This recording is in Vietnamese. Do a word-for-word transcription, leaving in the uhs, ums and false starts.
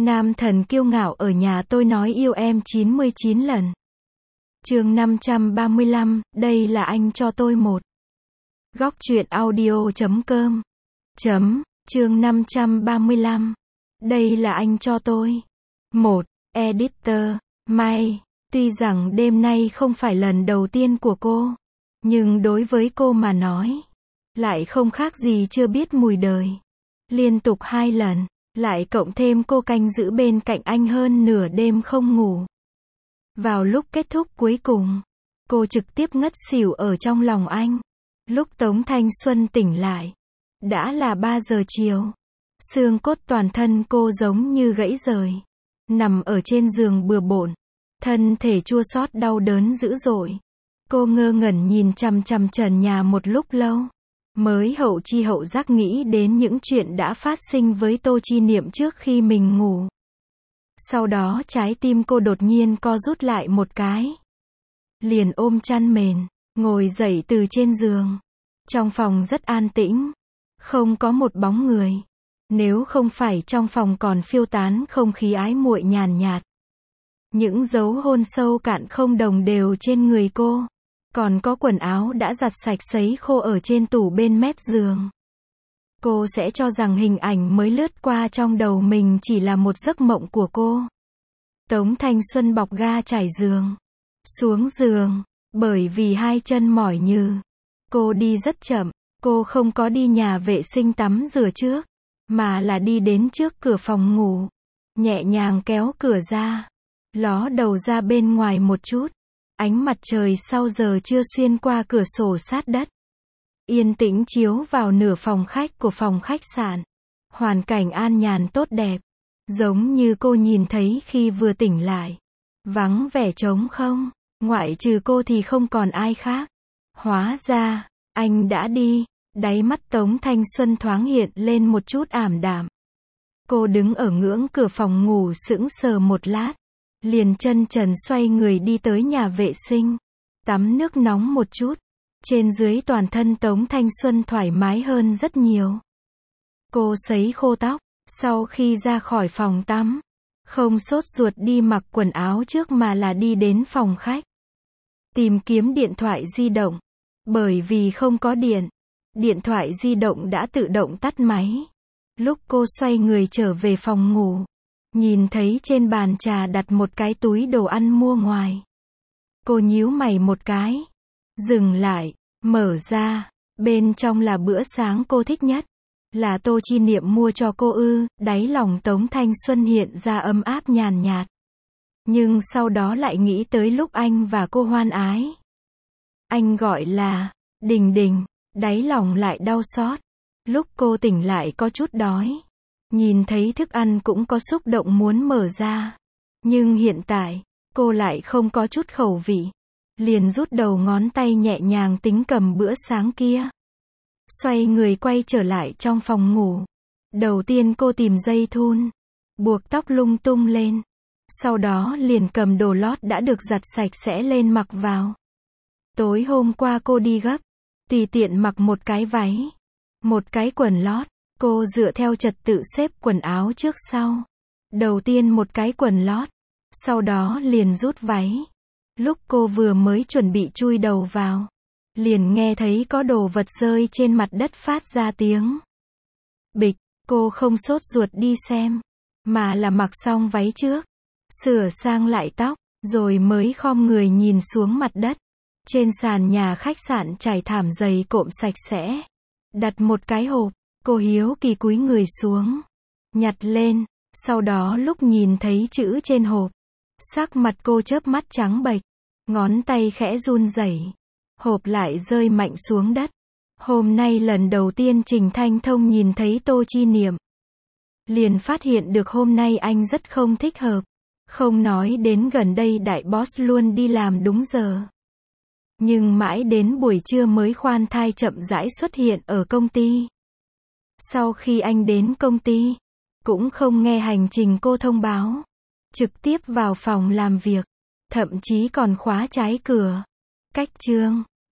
Nam thần kiêu ngạo ở nhà tôi nói yêu em chín mươi chín lần. Chương năm trăm ba mươi lăm, đây là anh cho tôi một. Góc truyện audio chấm com. Chấm, chương năm trăm ba mươi lăm. Đây là anh cho tôi một. Editor, May. Tuy rằng đêm nay không phải lần đầu tiên của cô, nhưng đối với cô mà nói, lại không khác gì chưa biết mùi đời. Liên tục hai lần, lại cộng thêm cô canh giữ bên cạnh anh hơn nửa đêm không ngủ. Vào lúc kết thúc cuối cùng, cô trực tiếp ngất xỉu ở trong lòng anh. Lúc Tống Thanh Xuân tỉnh lại, đã là ba giờ chiều. Xương cốt toàn thân cô giống như gãy rời. Nằm ở trên giường bừa bộn, thân thể chua xót đau đớn dữ dội. Cô ngơ ngẩn nhìn chằm chằm trần nhà một lúc lâu, mới hậu chi hậu giác nghĩ đến những chuyện đã phát sinh với Tô Chi Niệm trước khi mình ngủ. Sau đó trái tim cô đột nhiên co rút lại một cái. Liền ôm chăn mền, ngồi dậy từ trên giường. Trong phòng rất an tĩnh, không có một bóng người. Nếu không phải trong phòng còn phiêu tán không khí ái muội nhàn nhạt. Những dấu hôn sâu cạn không đồng đều trên người cô. Còn có quần áo đã giặt sạch sấy khô ở trên tủ bên mép giường. Cô sẽ cho rằng hình ảnh mới lướt qua trong đầu mình chỉ là một giấc mộng của cô. Tống Thanh Xuân bọc ga trải giường, xuống giường, bởi vì hai chân mỏi nhừ. Cô đi rất chậm, cô không có đi nhà vệ sinh tắm rửa trước, mà là đi đến trước cửa phòng ngủ, nhẹ nhàng kéo cửa ra, ló đầu ra bên ngoài một chút. Ánh mặt trời sau giờ trưa xuyên qua cửa sổ sát đất, yên tĩnh chiếu vào nửa phòng khách của phòng khách sạn. Hoàn cảnh an nhàn tốt đẹp, giống như cô nhìn thấy khi vừa tỉnh lại. Vắng vẻ trống không, ngoại trừ cô thì không còn ai khác. Hóa ra, anh đã đi. Đáy mắt Tống Thanh Xuân thoáng hiện lên một chút ảm đạm. Cô đứng ở ngưỡng cửa phòng ngủ sững sờ một lát, liền chân trần xoay người đi tới nhà vệ sinh, tắm nước nóng một chút. Trên dưới toàn thân Tống Thanh Xuân thoải mái hơn rất nhiều. Cô sấy khô tóc, sau khi ra khỏi phòng tắm, không sốt ruột đi mặc quần áo trước mà là đi đến phòng khách. Tìm kiếm điện thoại di động, bởi vì không có điện, điện thoại di động đã tự động tắt máy. Lúc cô xoay người trở về phòng ngủ, nhìn thấy trên bàn trà đặt một cái túi đồ ăn mua ngoài. Cô nhíu mày một cái, dừng lại, mở ra, bên trong là bữa sáng cô thích nhất. Là Tô Chi Niệm mua cho cô ư? Đáy lòng Tống Thanh Xuân hiện ra ấm áp nhàn nhạt. Nhưng sau đó lại nghĩ tới lúc anh và cô hoan ái. Anh gọi là Đình Đình, đáy lòng lại đau xót. Lúc cô tỉnh lại có chút đói, nhìn thấy thức ăn cũng có xúc động muốn mở ra. Nhưng hiện tại, cô lại không có chút khẩu vị. Liền rút đầu ngón tay nhẹ nhàng tính cầm bữa sáng kia. Xoay người quay trở lại trong phòng ngủ. Đầu tiên cô tìm dây thun, buộc tóc lung tung lên. Sau đó liền cầm đồ lót đã được giặt sạch sẽ lên mặc vào. Tối hôm qua cô đi gấp, tùy tiện mặc một cái váy, một cái quần lót. Cô dựa theo trật tự xếp quần áo trước sau. Đầu tiên một cái quần lót, sau đó liền rút váy. Lúc cô vừa mới chuẩn bị chui đầu vào, liền nghe thấy có đồ vật rơi trên mặt đất phát ra tiếng bịch. Cô không sốt ruột đi xem, mà là mặc xong váy trước, sửa sang lại tóc, rồi mới khom người nhìn xuống mặt đất. Trên sàn nhà khách sạn trải thảm dày cộm sạch sẽ, đặt một cái hộp. Cô hiếu kỳ cúi người xuống, nhặt lên. Sau đó lúc nhìn thấy chữ trên hộp, sắc mặt cô chớp mắt trắng bệch, ngón tay khẽ run rẩy, hộp lại rơi mạnh xuống đất. Hôm nay lần đầu tiên Trình Thanh Thông nhìn thấy Tô Chi Niệm, liền phát hiện được hôm nay anh rất không thích hợp. Không nói đến gần đây đại boss luôn đi làm đúng giờ, nhưng mãi đến buổi trưa mới khoan thai chậm rãi xuất hiện ở công ty. Sau khi anh đến công ty, cũng không nghe hành trình cô thông báo, trực tiếp vào phòng làm việc, thậm chí còn khóa trái cửa. Cách chương